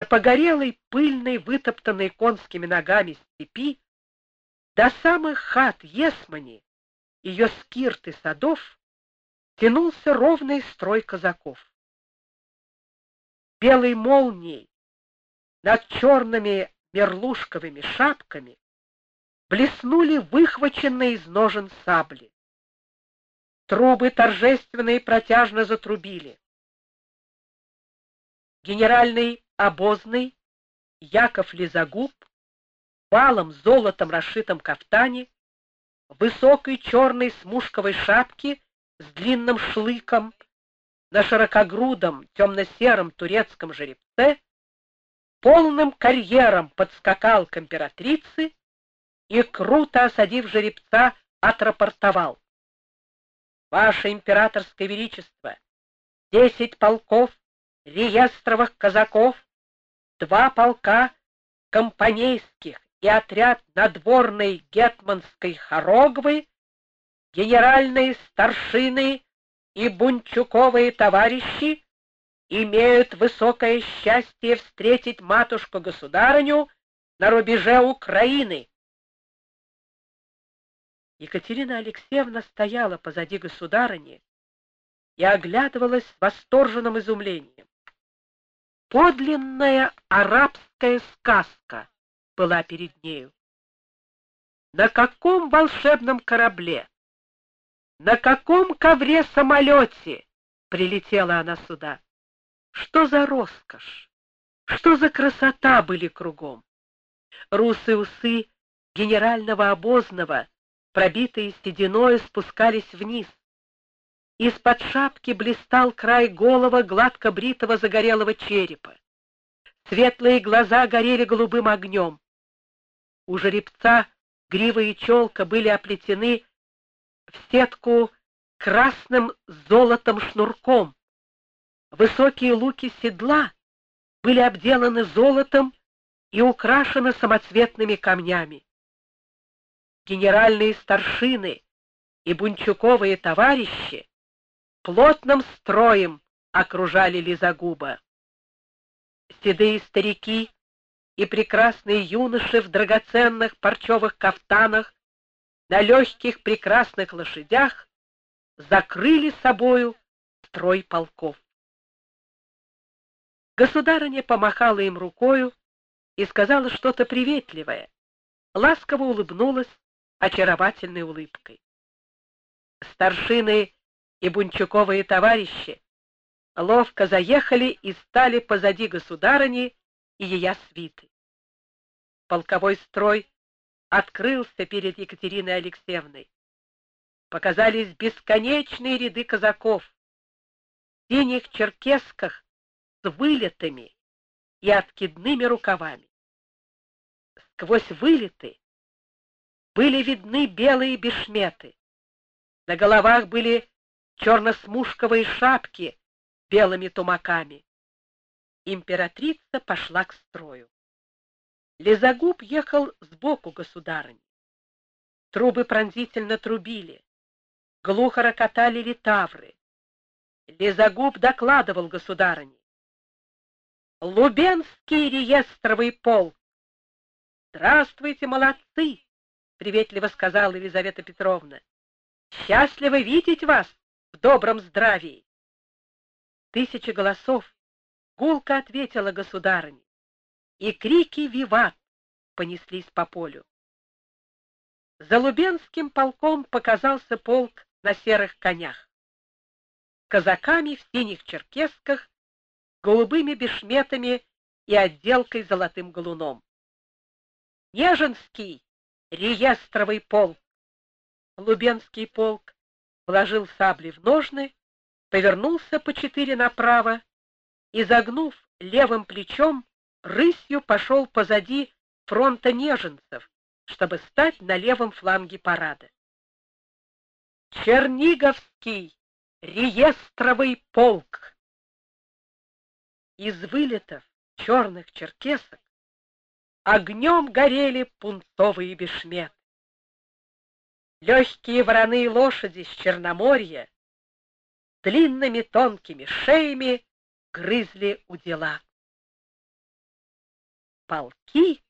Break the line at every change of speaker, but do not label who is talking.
погорелой, пыльной, вытоптанной конскими ногами степи до самых хат Есмани, ее скирт и садов, тянулся ровный строй казаков. Белой молнией над черными мерлушковыми шапками блеснули выхваченные из ножен сабли. Трубы торжественно и протяжно затрубили. Генеральный обозный Яков Лизагуб в алом золотом расшитом кафтане, высокой черной смушковой шапке с длинным шлыком, на широкогрудом темно-сером турецком жеребце, полным карьером подскакал к императрице и, круто осадив жеребца, отрапортовал: «Ваше императорское величество, 10 полков реестровых казаков, 2 полка компанейских и отряд надворной гетманской хорогвы, генеральные старшины и бунчуковые товарищи имеют высокое счастье встретить матушку-государыню на рубеже Украины». Екатерина Алексеевна стояла позади государыни и оглядывалась с восторженным изумлением. Подлинная арабская сказка была перед нею. На каком волшебном корабле, на каком ковре-самолете прилетела она сюда? Что за роскошь, что за красота были кругом! Русые усы генерального обозного, пробитые сединою, спускались вниз. Из-под шапки блистал край голого, гладко бритого загорелого черепа. Светлые глаза горели голубым огнем. У жеребца грива и челка были оплетены в сетку красным золотом шнурком. Высокие луки седла были обделаны золотом и украшены самоцветными камнями. Генеральные старшины и бунчуковые товарищи плотным строем окружали Лизагуба. Седые старики и прекрасные юноши в драгоценных парчевых кафтанах на легких прекрасных лошадях закрыли собою строй полков. Государыня помахала им рукою и сказала что-то приветливое, ласково улыбнулась очаровательной улыбкой. Старшины и бунчуковые товарищи ловко заехали и стали позади государыни и ее свиты. Полковой строй открылся перед Екатериной Алексеевной. Показались бесконечные ряды казаков в синих черкесках с вылетами и откидными рукавами. Сквозь вылеты были видны белые бешметы. На головах были черно-смушковые шапки с белыми тумаками. Императрица пошла к строю. Лизагуб ехал сбоку государыни. Трубы пронзительно трубили, глухо рокотали литавры. Лизагуб докладывал государыне: «Лубенский реестровый полк!» «Здравствуйте, молодцы!» — приветливо сказала Елизавета Петровна. «Счастливо видеть вас в добром здравии!» Тысячи голосов гулко ответила государыне, и крики «Виват!» понеслись по полю. За Лубенским полком показался полк на серых конях, казаками в синих черкесках, голубыми бешметами и отделкой золотым галуном. Нежинский реестровый полк. Лубенский полк вложил сабли в ножны, повернулся по 4 направо и, загнув левым плечом, рысью пошел позади фронта нежинцев, чтобы стать на левом фланге парада. Черниговский реестровый полк. Из вылетов черных черкесок огнем горели пунцовые бешметы. Легкие вороные лошади с Черноморья длинными тонкими шеями грызли удила. полки